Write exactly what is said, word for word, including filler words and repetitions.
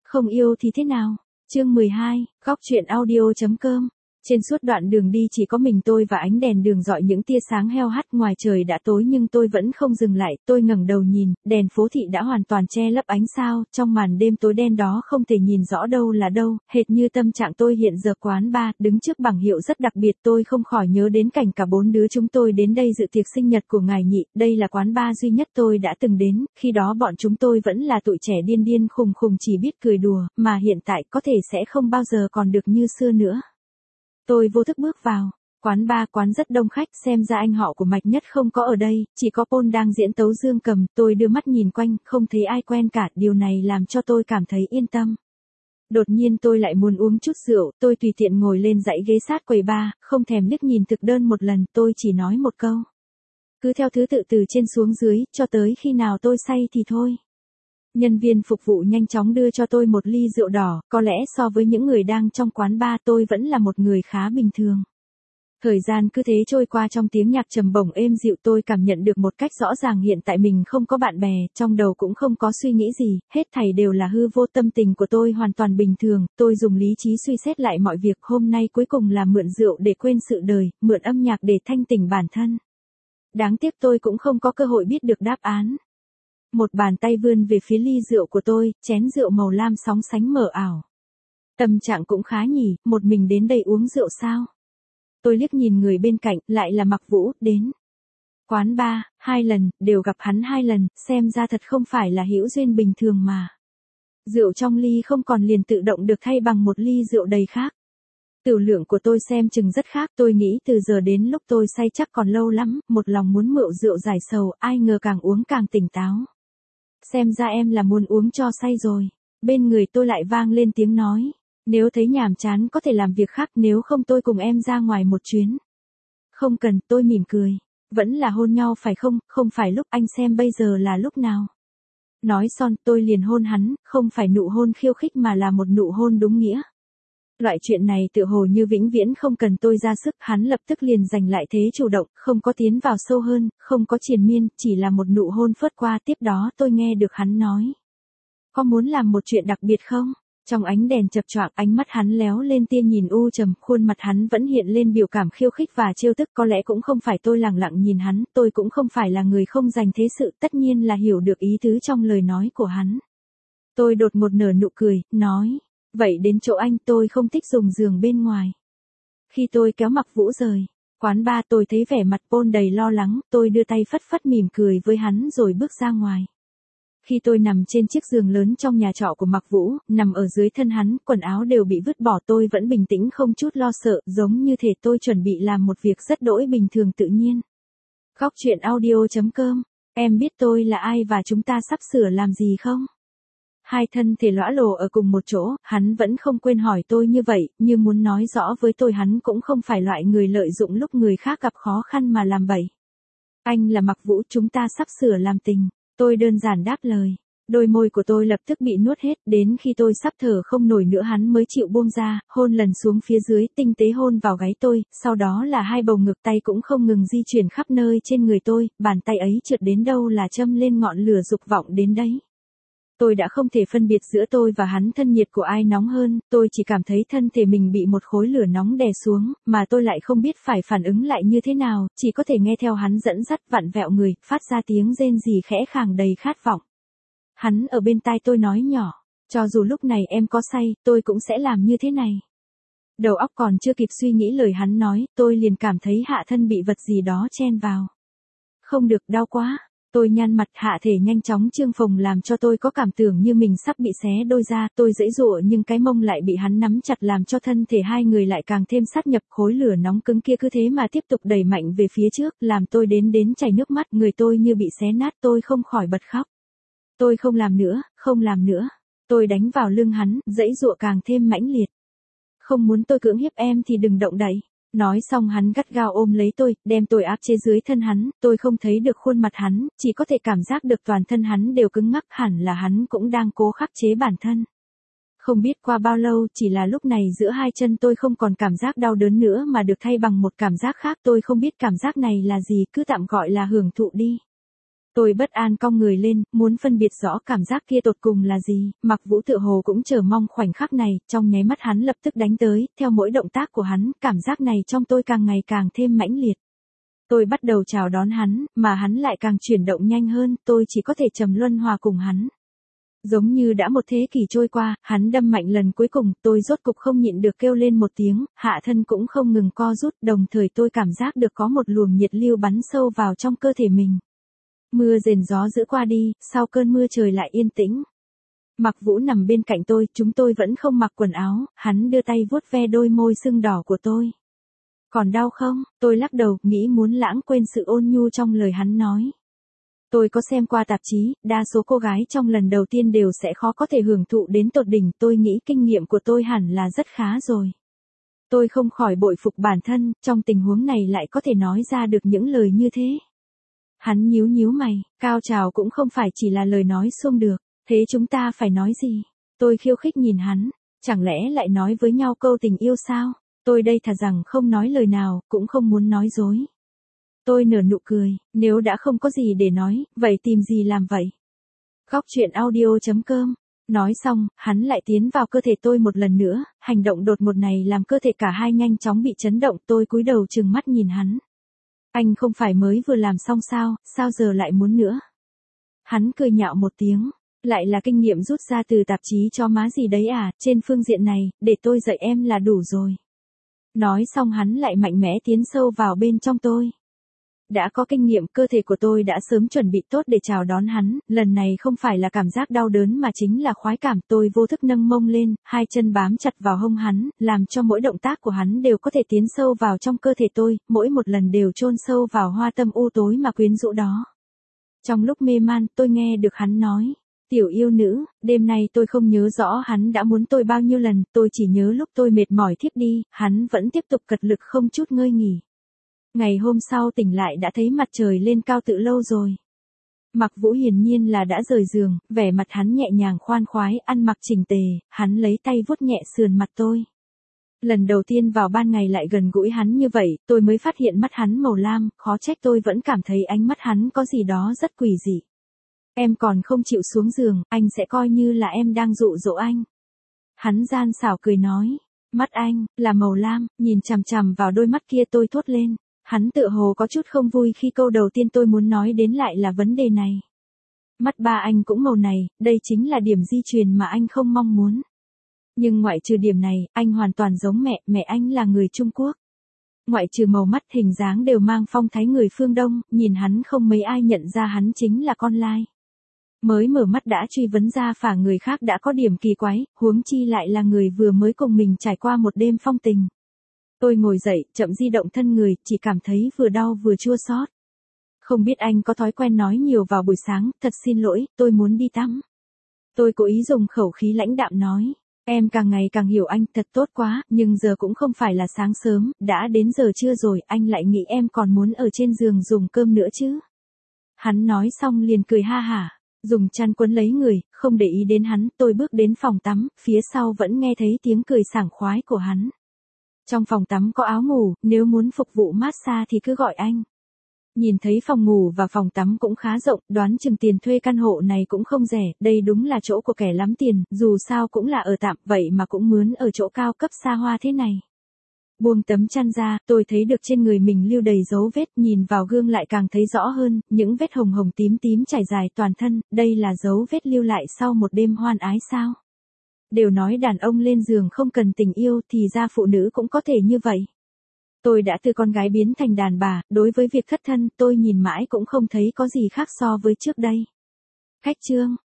Không yêu thì thế nào? Chương mười hai, góc truyện audio chấm com. Trên suốt đoạn đường đi chỉ có mình tôi và ánh đèn đường rọi những tia sáng heo hắt, ngoài trời đã tối nhưng tôi vẫn không dừng lại, tôi ngẩng đầu nhìn, đèn phố thị đã hoàn toàn che lấp ánh sao, trong màn đêm tối đen đó không thể nhìn rõ đâu là đâu, hệt như tâm trạng tôi hiện giờ. Quán bar, đứng trước bảng hiệu rất đặc biệt, tôi không khỏi nhớ đến cảnh cả bốn đứa chúng tôi đến đây dự tiệc sinh nhật của ngài Nhị, đây là quán bar duy nhất tôi đã từng đến, khi đó bọn chúng tôi vẫn là tụi trẻ điên điên khùng khùng chỉ biết cười đùa, mà hiện tại có thể sẽ không bao giờ còn được như xưa nữa. Tôi vô thức bước vào, quán bar quán rất đông khách, xem ra anh họ của Mạch Nhất không có ở đây, chỉ có Paul đang diễn tấu dương cầm, tôi đưa mắt nhìn quanh, không thấy ai quen cả, điều này làm cho tôi cảm thấy yên tâm. Đột nhiên tôi lại muốn uống chút rượu, tôi tùy tiện ngồi lên dãy ghế sát quầy bar, không thèm liếc nhìn thực đơn một lần, tôi chỉ nói một câu. Cứ theo thứ tự từ trên xuống dưới, cho tới khi nào tôi say thì thôi. Nhân viên phục vụ nhanh chóng đưa cho tôi một ly rượu đỏ, có lẽ so với những người đang trong quán bar tôi vẫn là một người khá bình thường. Thời gian cứ thế trôi qua trong tiếng nhạc trầm bổng êm dịu, tôi cảm nhận được một cách rõ ràng hiện tại mình không có bạn bè, trong đầu cũng không có suy nghĩ gì, hết thảy đều là hư vô, tâm tình của tôi hoàn toàn bình thường, tôi dùng lý trí suy xét lại mọi việc, hôm nay cuối cùng là mượn rượu để quên sự đời, mượn âm nhạc để thanh tỉnh bản thân. Đáng tiếc tôi cũng không có cơ hội biết được đáp án. Một bàn tay vươn về phía ly rượu của tôi, chén rượu màu lam sóng sánh mờ ảo. Tâm trạng cũng khá nhỉ, một mình đến đây uống rượu sao? Tôi liếc nhìn người bên cạnh, lại là Mạc Vũ, đến quán bar, hai lần, đều gặp hắn hai lần, xem ra thật không phải là hữu duyên bình thường mà. Rượu trong ly không còn liền tự động được thay bằng một ly rượu đầy khác. Tửu lượng của tôi xem chừng rất khác, tôi nghĩ từ giờ đến lúc tôi say chắc còn lâu lắm, một lòng muốn mượu rượu giải sầu, ai ngờ càng uống càng tỉnh táo. Xem ra em là muốn uống cho say rồi. Bên người tôi lại vang lên tiếng nói. Nếu thấy nhàm chán có thể làm việc khác, nếu không tôi cùng em ra ngoài một chuyến. Không cần, tôi mỉm cười. Vẫn là hôn nhau phải không, không phải lúc, anh xem bây giờ là lúc nào. Nói xong tôi liền hôn hắn, không phải nụ hôn khiêu khích mà là một nụ hôn đúng nghĩa. Loại chuyện này tựa hồ như vĩnh viễn không cần tôi ra sức, hắn lập tức liền giành lại thế chủ động, không có tiến vào sâu hơn, không có triền miên, chỉ là một nụ hôn phớt qua. Tiếp đó tôi nghe được hắn nói. Có muốn làm một chuyện đặc biệt không? Trong ánh đèn chập choạng, ánh mắt hắn léo lên tia nhìn u trầm, khuôn mặt hắn vẫn hiện lên biểu cảm khiêu khích và trêu tức. Có lẽ cũng không phải tôi lẳng lặng nhìn hắn, tôi cũng không phải là người không dành thế sự, tất nhiên là hiểu được ý tứ trong lời nói của hắn. Tôi đột ngột nở nụ cười, nói. Vậy đến chỗ anh, tôi không thích dùng giường bên ngoài. Khi tôi kéo Mạc Vũ rời quán bar, tôi thấy vẻ mặt Paul đầy lo lắng, tôi đưa tay phất phất mỉm cười với hắn rồi bước ra ngoài. Khi tôi nằm trên chiếc giường lớn trong nhà trọ của Mạc Vũ, nằm ở dưới thân hắn, quần áo đều bị vứt bỏ, tôi vẫn bình tĩnh không chút lo sợ, giống như thể tôi chuẩn bị làm một việc rất đỗi bình thường tự nhiên. Góc truyện audio chấm com, em biết tôi là ai và chúng ta sắp sửa làm gì không? Hai thân thể lõa lồ ở cùng một chỗ, hắn vẫn không quên hỏi tôi như vậy, như muốn nói rõ với tôi hắn cũng không phải loại người lợi dụng lúc người khác gặp khó khăn mà làm bậy. Anh là Mạc Vũ, chúng ta sắp sửa làm tình. Tôi đơn giản đáp lời. Đôi môi của tôi lập tức bị nuốt hết, đến khi tôi sắp thở không nổi nữa hắn mới chịu buông ra, hôn lần xuống phía dưới, tinh tế hôn vào gáy tôi, sau đó là hai bầu ngực, tay cũng không ngừng di chuyển khắp nơi trên người tôi, bàn tay ấy trượt đến đâu là châm lên ngọn lửa dục vọng đến đấy. Tôi đã không thể phân biệt giữa tôi và hắn thân nhiệt của ai nóng hơn, tôi chỉ cảm thấy thân thể mình bị một khối lửa nóng đè xuống, mà tôi lại không biết phải phản ứng lại như thế nào, chỉ có thể nghe theo hắn dẫn dắt, vặn vẹo người, phát ra tiếng rên rỉ khẽ khàng đầy khát vọng. Hắn ở bên tai tôi nói nhỏ, cho dù lúc này em có say, tôi cũng sẽ làm như thế này. Đầu óc còn chưa kịp suy nghĩ lời hắn nói, tôi liền cảm thấy hạ thân bị vật gì đó chen vào. Không được, đau quá. Tôi nhăn mặt, hạ thể nhanh chóng trương phồng làm cho tôi có cảm tưởng như mình sắp bị xé đôi ra, tôi giãy giụa nhưng cái mông lại bị hắn nắm chặt làm cho thân thể hai người lại càng thêm sát nhập, khối lửa nóng cứng kia cứ thế mà tiếp tục đẩy mạnh về phía trước, làm tôi đến đến chảy nước mắt, người tôi như bị xé nát, tôi không khỏi bật khóc. Tôi không làm nữa, không làm nữa. Tôi đánh vào lưng hắn, giãy giụa càng thêm mãnh liệt. Không muốn tôi cưỡng hiếp em thì đừng động đậy. Nói xong hắn gắt gao ôm lấy tôi, đem tôi áp chế dưới thân hắn, tôi không thấy được khuôn mặt hắn, chỉ có thể cảm giác được toàn thân hắn đều cứng ngắc, hẳn là hắn cũng đang cố khắc chế bản thân. Không biết qua bao lâu, chỉ là lúc này giữa hai chân tôi không còn cảm giác đau đớn nữa mà được thay bằng một cảm giác khác, tôi không biết cảm giác này là gì, cứ tạm gọi là hưởng thụ đi. Tôi bất an cong người lên, muốn phân biệt rõ cảm giác kia tột cùng là gì, Mặc Vũ tựa hồ cũng chờ mong khoảnh khắc này, trong nháy mắt hắn lập tức đánh tới, theo mỗi động tác của hắn, cảm giác này trong tôi càng ngày càng thêm mãnh liệt. Tôi bắt đầu chào đón hắn, mà hắn lại càng chuyển động nhanh hơn, tôi chỉ có thể trầm luân hòa cùng hắn. Giống như đã một thế kỷ trôi qua, hắn đâm mạnh lần cuối cùng, tôi rốt cục không nhịn được kêu lên một tiếng, hạ thân cũng không ngừng co rút, đồng thời tôi cảm giác được có một luồng nhiệt lưu bắn sâu vào trong cơ thể mình. Mưa rền gió dữ qua đi, sau cơn mưa trời lại yên tĩnh. Mặc Vũ nằm bên cạnh tôi, chúng tôi vẫn không mặc quần áo, hắn đưa tay vuốt ve đôi môi sưng đỏ của tôi. Còn đau không? Tôi lắc đầu, nghĩ muốn lãng quên sự ôn nhu trong lời hắn nói. Tôi có xem qua tạp chí, đa số cô gái trong lần đầu tiên đều sẽ khó có thể hưởng thụ đến tột đỉnh, tôi nghĩ kinh nghiệm của tôi hẳn là rất khá rồi. Tôi không khỏi bội phục bản thân, trong tình huống này lại có thể nói ra được những lời như thế. Hắn nhíu nhíu mày, cao trào cũng không phải chỉ là lời nói xuông được, thế chúng ta phải nói gì? Tôi khiêu khích nhìn hắn, chẳng lẽ lại nói với nhau câu tình yêu sao? Tôi đây thà rằng không nói lời nào, cũng không muốn nói dối. Tôi nở nụ cười, nếu đã không có gì để nói, vậy tìm gì làm vậy? Góc chuyện audio chấm com. Nói xong, hắn lại tiến vào cơ thể tôi một lần nữa, hành động đột ngột này làm cơ thể cả hai nhanh chóng bị chấn động, tôi cúi đầu trừng mắt nhìn hắn. Anh không phải mới vừa làm xong sao, sao giờ lại muốn nữa? Hắn cười nhạo một tiếng, lại là kinh nghiệm rút ra từ tạp chí cho má gì đấy à, trên phương diện này, để tôi dạy em là đủ rồi. Nói xong hắn lại mạnh mẽ tiến sâu vào bên trong tôi. Đã có kinh nghiệm, cơ thể của tôi đã sớm chuẩn bị tốt để chào đón hắn, lần này không phải là cảm giác đau đớn mà chính là khoái cảm. Tôi vô thức nâng mông lên, hai chân bám chặt vào hông hắn, làm cho mỗi động tác của hắn đều có thể tiến sâu vào trong cơ thể tôi, mỗi một lần đều chôn sâu vào hoa tâm u tối mà quyến rũ đó. Trong lúc mê man, tôi nghe được hắn nói, tiểu yêu nữ, đêm nay tôi không nhớ rõ hắn đã muốn tôi bao nhiêu lần, tôi chỉ nhớ lúc tôi mệt mỏi thiếp đi, hắn vẫn tiếp tục cật lực không chút ngơi nghỉ. Ngày hôm sau tỉnh lại đã thấy mặt trời lên cao từ lâu rồi. Mặc Vũ hiển nhiên là đã rời giường, vẻ mặt hắn nhẹ nhàng khoan khoái, ăn mặc chỉnh tề, hắn lấy tay vuốt nhẹ sườn mặt tôi. Lần đầu tiên vào ban ngày lại gần gũi hắn như vậy, tôi mới phát hiện mắt hắn màu lam, khó trách tôi vẫn cảm thấy ánh mắt hắn có gì đó rất quỷ dị. Em còn không chịu xuống giường, anh sẽ coi như là em đang dụ dỗ anh. Hắn gian xảo cười nói, mắt anh, là màu lam, nhìn chằm chằm vào đôi mắt kia tôi thốt lên. Hắn tựa hồ có chút không vui khi câu đầu tiên tôi muốn nói đến lại là vấn đề này. Mắt ba anh cũng màu này, đây chính là điểm di truyền mà anh không mong muốn. Nhưng ngoại trừ điểm này, anh hoàn toàn giống mẹ, mẹ anh là người Trung Quốc. Ngoại trừ màu mắt hình dáng đều mang phong thái người phương Đông, nhìn hắn không mấy ai nhận ra hắn chính là con lai. Mới mở mắt đã truy vấn ra phả người khác đã có điểm kỳ quái, huống chi lại là người vừa mới cùng mình trải qua một đêm phong tình. Tôi ngồi dậy, chậm di động thân người, chỉ cảm thấy vừa đau vừa chua xót. Không biết anh có thói quen nói nhiều vào buổi sáng, thật xin lỗi, tôi muốn đi tắm. Tôi cố ý dùng khẩu khí lãnh đạm nói, em càng ngày càng hiểu anh, thật tốt quá, nhưng giờ cũng không phải là sáng sớm, đã đến giờ trưa rồi, anh lại nghĩ em còn muốn ở trên giường dùng cơm nữa chứ. Hắn nói xong liền cười ha hả, dùng chăn quấn lấy người, không để ý đến hắn, tôi bước đến phòng tắm, phía sau vẫn nghe thấy tiếng cười sảng khoái của hắn. Trong phòng tắm có áo ngủ, nếu muốn phục vụ massage thì cứ gọi anh. Nhìn thấy phòng ngủ và phòng tắm cũng khá rộng, đoán chừng tiền thuê căn hộ này cũng không rẻ, đây đúng là chỗ của kẻ lắm tiền, dù sao cũng là ở tạm, vậy mà cũng mướn ở chỗ cao cấp xa hoa thế này. Buông tấm chăn ra, tôi thấy được trên người mình lưu đầy dấu vết, nhìn vào gương lại càng thấy rõ hơn, những vết hồng hồng tím tím trải dài toàn thân, đây là dấu vết lưu lại sau một đêm hoan ái sao? Đều nói đàn ông lên giường không cần tình yêu thì ra phụ nữ cũng có thể như vậy. Tôi đã từ con gái biến thành đàn bà, đối với việc thất thân tôi nhìn mãi cũng không thấy có gì khác so với trước đây. Khách trương,